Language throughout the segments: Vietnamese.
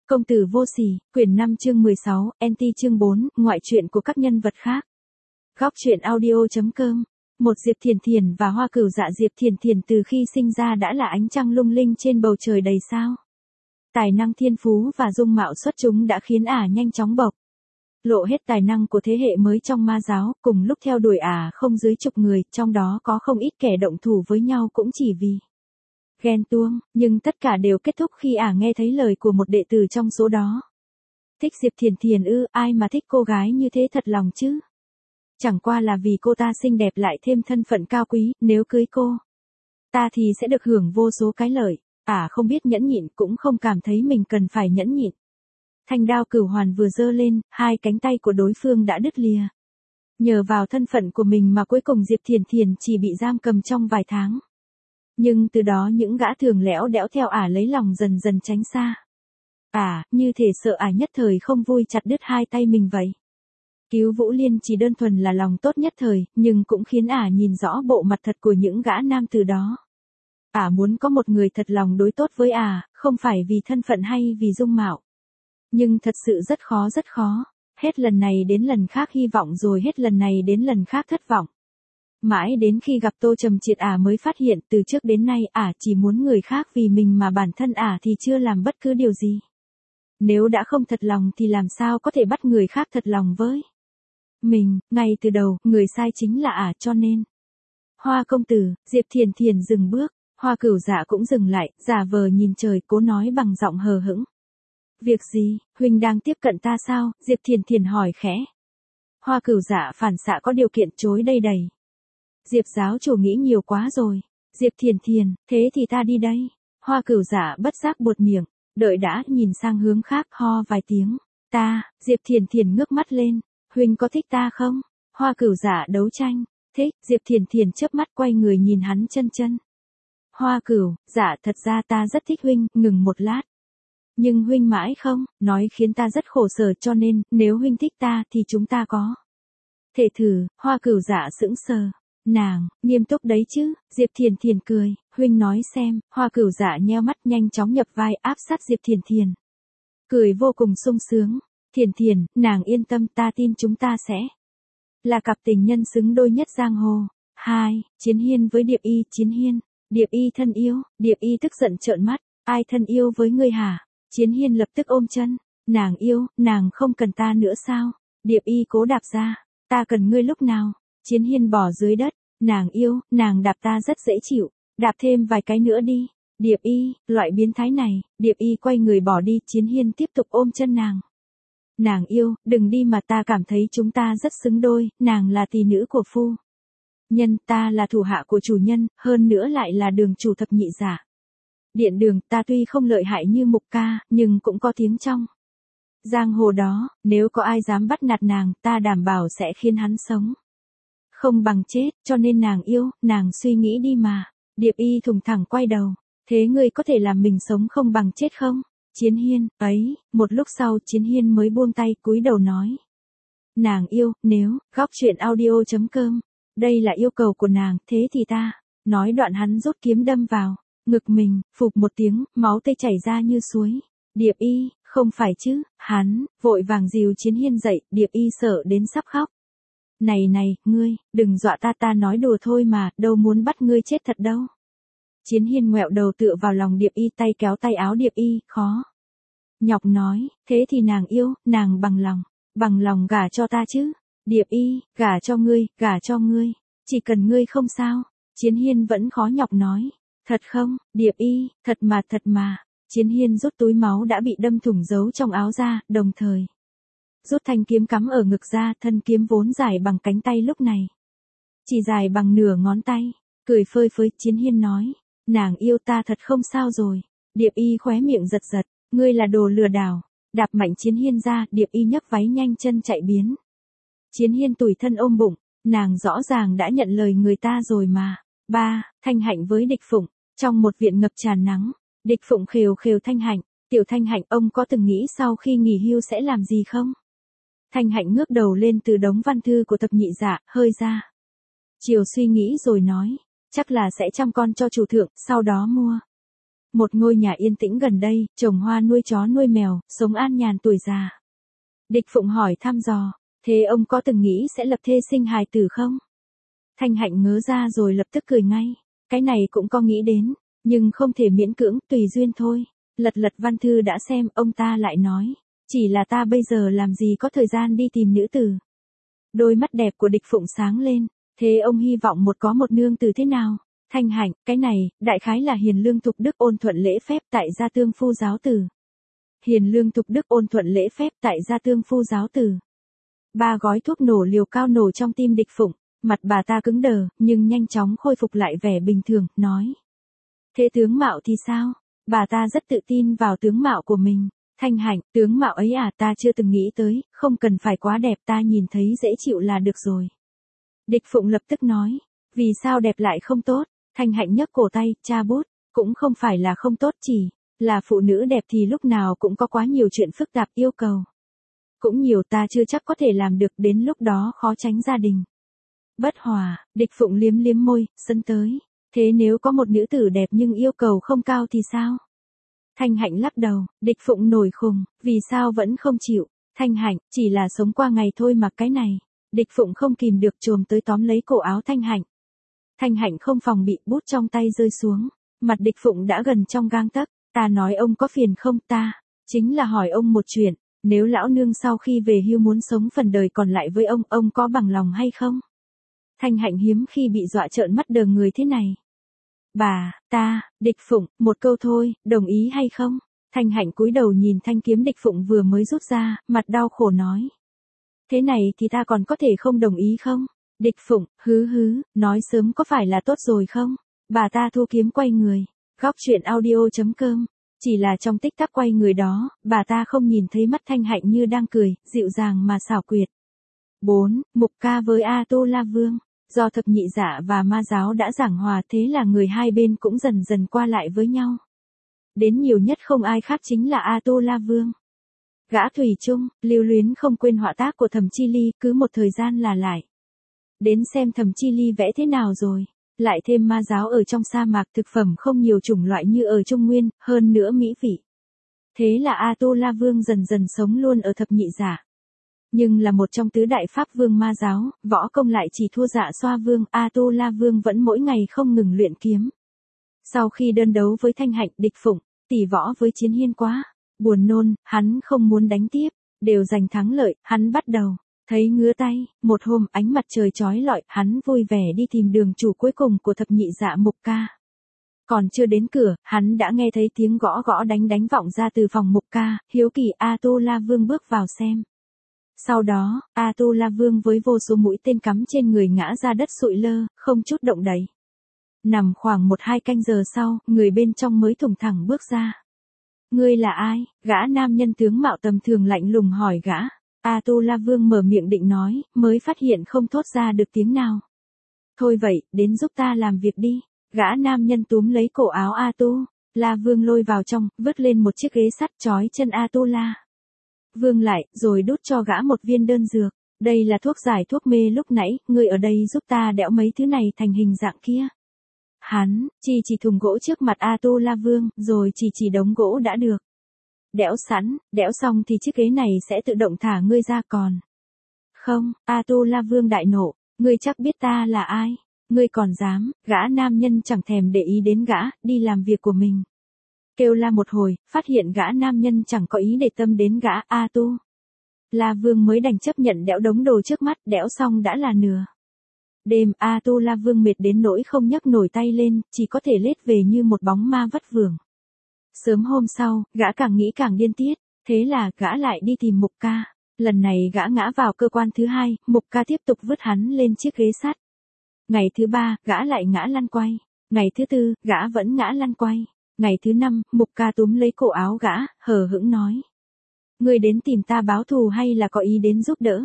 Công tử vô sỉ, quyển 5 chương 16, NT chương 4, ngoại truyện của các nhân vật khác. Góc truyện audio.com. Một Diệp Thiền Thiền và Hoa Cửu Dạ. Diệp Thiền Thiền từ khi sinh ra đã là ánh trăng lung linh trên bầu trời đầy sao. Tài năng thiên phú và dung mạo xuất chúng đã khiến ả nhanh chóng bộc lộ hết tài năng của thế hệ mới trong ma giáo, cùng lúc theo đuổi ả không dưới chục người, trong đó có không ít kẻ động thủ với nhau cũng chỉ vì ghen tuông, nhưng tất cả đều kết thúc khi ả nghe thấy lời của một đệ tử trong số đó. Thích Diệp Thiền Thiền ư? Ai mà thích cô gái như thế thật lòng chứ? Chẳng qua là vì cô ta xinh đẹp lại thêm thân phận cao quý, nếu cưới cô ta thì sẽ được hưởng vô số cái lợi. Ả không biết nhẫn nhịn, cũng không cảm thấy mình cần phải nhẫn nhịn. Thanh đao cửu hoàn vừa giơ lên, hai cánh tay của đối phương đã đứt lìa. Nhờ vào thân phận của mình mà cuối cùng Diệp Thiền Thiền chỉ bị giam cầm trong vài tháng. Nhưng từ đó những gã thường lẽo đẽo theo ả lấy lòng dần dần tránh xa. Ả, như thể sợ ả nhất thời không vui chặt đứt hai tay mình vậy. Cứu Vũ Liên chỉ đơn thuần là lòng tốt nhất thời, nhưng cũng khiến ả nhìn rõ bộ mặt thật của những gã nam từ đó. Ả muốn có một người thật lòng đối tốt với ả, không phải vì thân phận hay vì dung mạo. Nhưng thật sự rất khó rất khó. Hết lần này đến lần khác hy vọng rồi hết lần này đến lần khác thất vọng. Mãi đến khi gặp Tô Trầm Triệt ả mới phát hiện từ trước đến nay ả chỉ muốn người khác vì mình mà bản thân ả thì chưa làm bất cứ điều gì. Nếu đã không thật lòng thì làm sao có thể bắt người khác thật lòng với mình, ngay từ đầu, người sai chính là ả cho nên. Hoa công tử, Diệp Thiền Thiền dừng bước, Hoa Cửu Dạ cũng dừng lại, giả vờ nhìn trời cố nói bằng giọng hờ hững. Việc gì, huynh đang tiếp cận ta sao? Diệp Thiền Thiền hỏi khẽ. Hoa Cửu Dạ phản xạ có điều kiện chối đây đầy. Diệp giáo chủ nghĩ nhiều quá rồi. Diệp Thiền Thiền, thế thì ta đi đây. Hoa Cửu Dạ bất giác buột miệng, đợi đã, nhìn sang hướng khác, ho vài tiếng. Ta, Diệp Thiền Thiền ngước mắt lên, huynh có thích ta không? Hoa Cửu Dạ đấu tranh, thích. Diệp Thiền Thiền chớp mắt quay người nhìn hắn chân chân. Hoa Cửu Dạ, thật ra ta rất thích huynh. Ngừng một lát. Nhưng huynh mãi không nói khiến ta rất khổ sở, cho nên nếu huynh thích ta thì chúng ta có thể thử. Hoa Cửu Dạ sững sờ. Nàng, nghiêm túc đấy chứ? Diệp Thiền Thiền cười, huynh nói xem. Hoa Cửu Dạ nheo mắt nhanh chóng nhập vai áp sát Diệp Thiền Thiền. Cười vô cùng sung sướng. Thiền Thiền, nàng yên tâm, ta tin chúng ta sẽ là cặp tình nhân xứng đôi nhất giang hồ. 2. Chiến Hiên với Điệp Y. Chiến Hiên, Điệp Y thân yêu. Điệp Y tức giận trợn mắt. Ai thân yêu với ngươi hả? Chiến Hiên lập tức ôm chân. Nàng yêu, nàng không cần ta nữa sao? Điệp Y cố đạp ra. Ta cần ngươi lúc nào? Chiến Hiên bỏ dưới đất. Nàng yêu, nàng đạp ta rất dễ chịu. Đạp thêm vài cái nữa đi. Điệp Y, loại biến thái này. Điệp Y quay người bỏ đi. Chiến Hiên tiếp tục ôm chân nàng. Nàng yêu, đừng đi mà, ta cảm thấy chúng ta rất xứng đôi. Nàng là tỷ nữ của phu nhân, ta là thủ hạ của chủ nhân, hơn nữa lại là đường chủ thập nhị giả. Điện Đường, ta tuy không lợi hại như Mục ca, nhưng cũng có tiếng trong giang hồ đó. Nếu có ai dám bắt nạt nàng, ta đảm bảo sẽ khiến hắn sống không bằng chết. Cho nên nàng yêu, nàng suy nghĩ đi mà. Điệp Y thùng thẳng quay đầu. Thế ngươi có thể làm mình sống không bằng chết không? Chiến Hiên, ấy. Một lúc sau Chiến Hiên mới buông tay, cúi đầu nói. Nàng yêu, nếu, góc truyện audio.com. Đây là yêu cầu của nàng, thế thì ta. Nói đoạn hắn rút kiếm đâm vào ngực mình, phụp một tiếng, máu tươi chảy ra như suối. Điệp Y, không phải chứ? Hắn vội vàng dìu Chiến Hiên dậy. Điệp Y sợ đến sắp khóc. Này này, ngươi, đừng dọa ta, ta nói đùa thôi mà, đâu muốn bắt ngươi chết thật đâu. Chiến Hiên ngoẹo đầu tựa vào lòng Điệp Y, tay kéo tay áo Điệp Y, khó nhọc nói, thế thì nàng yêu, nàng bằng lòng gả cho ta chứ? Điệp Y, gả cho ngươi, chỉ cần ngươi không sao. Chiến Hiên vẫn khó nhọc nói, thật không? Điệp Y, thật mà. Chiến Hiên rút túi máu đã bị đâm thủng giấu trong áo ra, đồng thời rút thanh kiếm cắm ở ngực ra. Thân kiếm vốn dài bằng cánh tay lúc này chỉ dài bằng nửa ngón tay. Cười phơi phới, Chiến Hiên nói, nàng yêu, ta thật không sao rồi. Điệp Y khóe miệng giật giật, ngươi là đồ lừa đảo. Đạp mạnh Chiến Hiên ra, Điệp Y nhấc váy nhanh chân chạy biến. Chiến Hiên tủi thân ôm bụng, nàng rõ ràng đã nhận lời người ta rồi mà. 3. Thanh Hạnh với Địch Phụng. Trong một viện ngập tràn nắng, Địch Phụng khều khều Thanh Hạnh, tiểu Thanh Hạnh, ông có từng nghĩ sau khi nghỉ hưu sẽ làm gì không? Thanh Hạnh ngước đầu lên từ đống văn thư của thập nhị dạ, hơi ra chiều suy nghĩ rồi nói, chắc là sẽ chăm con cho chủ thượng, sau đó mua Một ngôi nhà yên tĩnh gần đây, trồng hoa nuôi chó nuôi mèo, sống an nhàn tuổi già. Địch Phụng hỏi thăm dò, thế ông có từng nghĩ sẽ lập thê sinh hài tử không? Thanh Hạnh ngớ ra rồi lập tức cười ngay, cái này cũng có nghĩ đến, nhưng không thể miễn cưỡng, tùy duyên thôi. Lật lật văn thư đã xem, ông ta lại nói, chỉ là ta bây giờ làm gì có thời gian đi tìm nữ tử. Đôi mắt đẹp của Địch Phụng sáng lên, thế ông hy vọng có một nương tử thế nào? Thanh Hạnh, cái này, đại khái là hiền lương thục đức ôn thuận lễ phép tại gia tương phu giáo tử. Hiền lương thục đức ôn thuận lễ phép tại gia tương phu giáo tử. 3 gói thuốc nổ liều cao nổ trong tim Địch Phụng, mặt bà ta cứng đờ, nhưng nhanh chóng khôi phục lại vẻ bình thường, nói. Thế tướng mạo thì sao? Bà ta rất tự tin vào tướng mạo của mình. Thanh Hạnh, tướng mạo ấy à, ta chưa từng nghĩ tới, không cần phải quá đẹp, ta nhìn thấy dễ chịu là được rồi. Địch Phụng lập tức nói, vì sao đẹp lại không tốt? Thanh Hạnh nhấc cổ tay, cha bút, cũng không phải là không tốt, chỉ là phụ nữ đẹp thì lúc nào cũng có quá nhiều chuyện phức tạp yêu cầu. Cũng nhiều, ta chưa chắc có thể làm được, đến lúc đó khó tránh gia đình bất hòa. Địch Phụng liếm liếm môi, sân tới. Thế nếu có một nữ tử đẹp nhưng yêu cầu không cao thì sao? Thanh Hạnh lắc đầu, Địch Phụng nổi khùng, vì sao vẫn không chịu? Thanh Hạnh, chỉ là sống qua ngày thôi mà cái này. Địch Phụng không kìm được chồm tới tóm lấy cổ áo Thanh Hạnh. Thanh Hạnh không phòng bị, bút trong tay rơi xuống. Mặt Địch Phụng đã gần trong gang tấc. Ta nói ông có phiền không? Ta chính là hỏi ông một chuyện, nếu lão nương sau khi về hưu muốn sống phần đời còn lại với ông có bằng lòng hay không? Thanh Hạnh hiếm khi bị dọa trợn mắt đờ người thế này. Địch Phụng, một câu thôi, đồng ý hay không? Thanh Hạnh cúi đầu nhìn thanh kiếm Địch Phụng vừa mới rút ra, mặt đau khổ nói. Thế này thì ta còn có thể không đồng ý không? Địch Phụng, nói sớm có phải là tốt rồi không? Bà ta thu kiếm quay người. Góc truyện audio.com. Chỉ là trong tích tắc quay người đó, bà ta không nhìn thấy mắt Thanh Hạnh như đang cười, dịu dàng mà xảo quyệt. 4. Mục Ca với A Tu La Vương. Do thập nhị dạ và ma giáo đã giảng hòa, thế là người hai bên cũng dần dần qua lại với nhau. Đến nhiều nhất không ai khác chính là A Tu La Vương. Gã thủy chung, lưu luyến không quên họa tác của Thẩm Chi Ly, cứ một thời gian là lại đến xem Thẩm Chi Ly vẽ thế nào rồi. Lại thêm ma giáo ở trong sa mạc, thực phẩm không nhiều chủng loại như ở Trung Nguyên, hơn nữa mỹ vị. Thế là A Tu La Vương dần dần sống luôn ở thập nhị dạ. Nhưng là một trong tứ đại pháp vương ma giáo, võ công lại chỉ thua Dạ Xoa Vương, A Tu La Vương vẫn mỗi ngày không ngừng luyện kiếm. Sau khi đơn đấu với Thanh Hạnh, Địch Phụng, tỷ võ với Chiến Hiên quá buồn nôn, hắn không muốn đánh tiếp, đều giành thắng lợi, hắn bắt đầu thấy ngứa tay. Một hôm ánh mặt trời chói lọi, hắn vui vẻ đi tìm đường chủ cuối cùng của thập nhị dạ Mục Ca. Còn chưa đến cửa, hắn đã nghe thấy tiếng gõ gõ đánh vọng ra từ phòng Mục Ca, hiếu kỳ A Tu La Vương bước vào xem. Sau đó, A Tu La Vương với vô số mũi tên cắm trên người ngã ra đất sụi lơ, không chút động đậy. Nằm khoảng 1-2 canh giờ sau, người bên trong mới thủng thẳng bước ra. Ngươi là ai? Gã nam nhân tướng mạo tầm thường lạnh lùng hỏi gã. A Tu La Vương mở miệng định nói, mới phát hiện không thốt ra được tiếng nào. Thôi vậy, đến giúp ta làm việc đi. Gã nam nhân túm lấy cổ áo A Tu La Vương lôi vào trong, vứt lên một chiếc ghế sắt trói chân A Tu La Vương lại, rồi đút cho gã một viên đơn dược. Đây là thuốc giải thuốc mê lúc nãy, ngươi ở đây giúp ta đẽo mấy thứ này thành hình dạng kia. Hắn chỉ thùng gỗ trước mặt A Tu La Vương, rồi chỉ đống gỗ đã được đẽo sẵn, đẽo xong thì chiếc ghế này sẽ tự động thả ngươi ra còn. Không, A Tu La Vương đại nộ, ngươi chắc biết ta là ai, ngươi còn dám? Gã nam nhân chẳng thèm để ý đến gã, đi làm việc của mình. Kêu la một hồi, phát hiện gã nam nhân chẳng có ý để tâm đến gã. A Tu La Vương mới đành chấp nhận đẽo đống đồ trước mắt, đẽo xong đã là nửa đêm. A Tu La Vương mệt đến nỗi không nhấc nổi tay lên, chỉ có thể lết về như một bóng ma vất vưởng. Sớm hôm sau, gã càng nghĩ càng điên tiết, thế là gã lại đi tìm Mục Ca. Lần này gã ngã vào cơ quan thứ 2, Mục Ca tiếp tục vứt hắn lên chiếc ghế sắt. Ngày thứ 3, gã lại ngã lăn quay. Ngày thứ 4, gã vẫn ngã lăn quay. Ngày thứ 5, Mục Ca túm lấy cổ áo gã, hờ hững nói. Ngươi đến tìm ta báo thù hay là có ý đến giúp đỡ?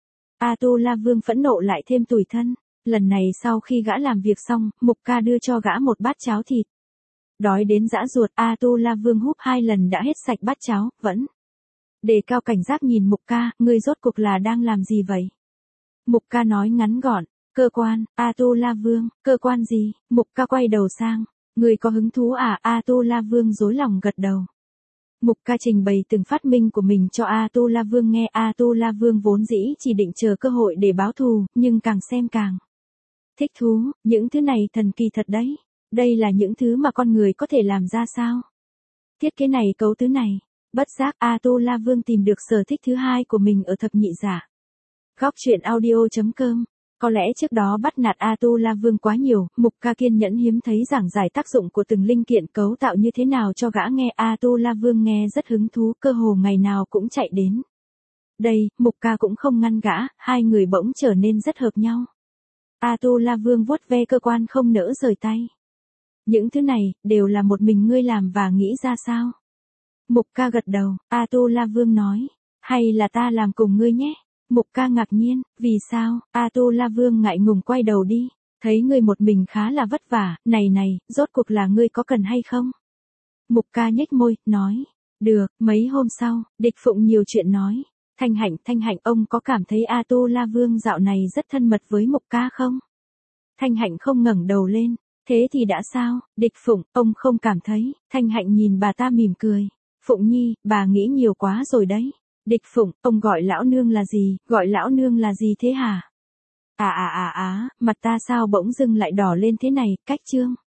A Tu La Vương phẫn nộ lại thêm tủi thân. Lần này sau khi gã làm việc xong, Mục Ca đưa cho gã một bát cháo thịt. Đói đến giã ruột, A Tu La Vương húp 2 lần đã hết sạch bát cháo, vẫn đề cao cảnh giác nhìn Mục Ca, ngươi rốt cuộc là đang làm gì vậy? Mục Ca nói ngắn gọn, cơ quan. A Tu La Vương, cơ quan gì? Mục Ca quay đầu sang, Người có hứng thú à? A Tu La Vương rối lòng gật đầu. Mục Ca trình bày từng phát minh của mình cho A Tu La Vương nghe. A Tu La Vương vốn dĩ chỉ định chờ cơ hội để báo thù, nhưng càng xem càng thích thú, những thứ này thần kỳ thật đấy. Đây là những thứ mà con người có thể làm ra sao? Thiết kế này, cấu tứ này. Bất giác A Tu La Vương tìm được sở thích thứ hai của mình ở thập nhị giả. Góc truyện audio.com. Có lẽ trước đó bắt nạt A Tu La Vương quá nhiều, Mục Ca kiên nhẫn hiếm thấy giảng giải tác dụng của từng linh kiện cấu tạo như thế nào cho gã nghe. A Tu La Vương nghe rất hứng thú, cơ hồ ngày nào cũng chạy đến đây. Mục Ca cũng không ngăn gã, hai người bỗng trở nên rất hợp nhau. A Tu La Vương vuốt ve cơ quan không nỡ rời tay. Những thứ này, đều là một mình ngươi làm và nghĩ ra sao? Mục Ca gật đầu. A Tu La Vương nói, hay là ta làm cùng ngươi nhé? Mục Ca ngạc nhiên, vì sao? A Tu La Vương ngại ngùng quay đầu đi. Thấy ngươi một mình khá là vất vả, này, rốt cuộc là ngươi có cần hay không? Mục Ca nhếch môi, nói, được. Mấy hôm sau, Địch Phụng nhiều chuyện nói. Thanh Hạnh, ông có cảm thấy A Tu La Vương dạo này rất thân mật với Mục Ca không? Thanh Hạnh không ngẩng đầu lên. Thế thì đã sao? Địch Phụng, ông không cảm thấy. Thanh Hạnh nhìn bà ta mỉm cười. Phụng Nhi, bà nghĩ nhiều quá rồi đấy. Địch Phụng, ông gọi lão nương là gì? Gọi lão nương là gì thế hả? Mặt ta sao bỗng dưng lại đỏ lên thế này? Cách chương.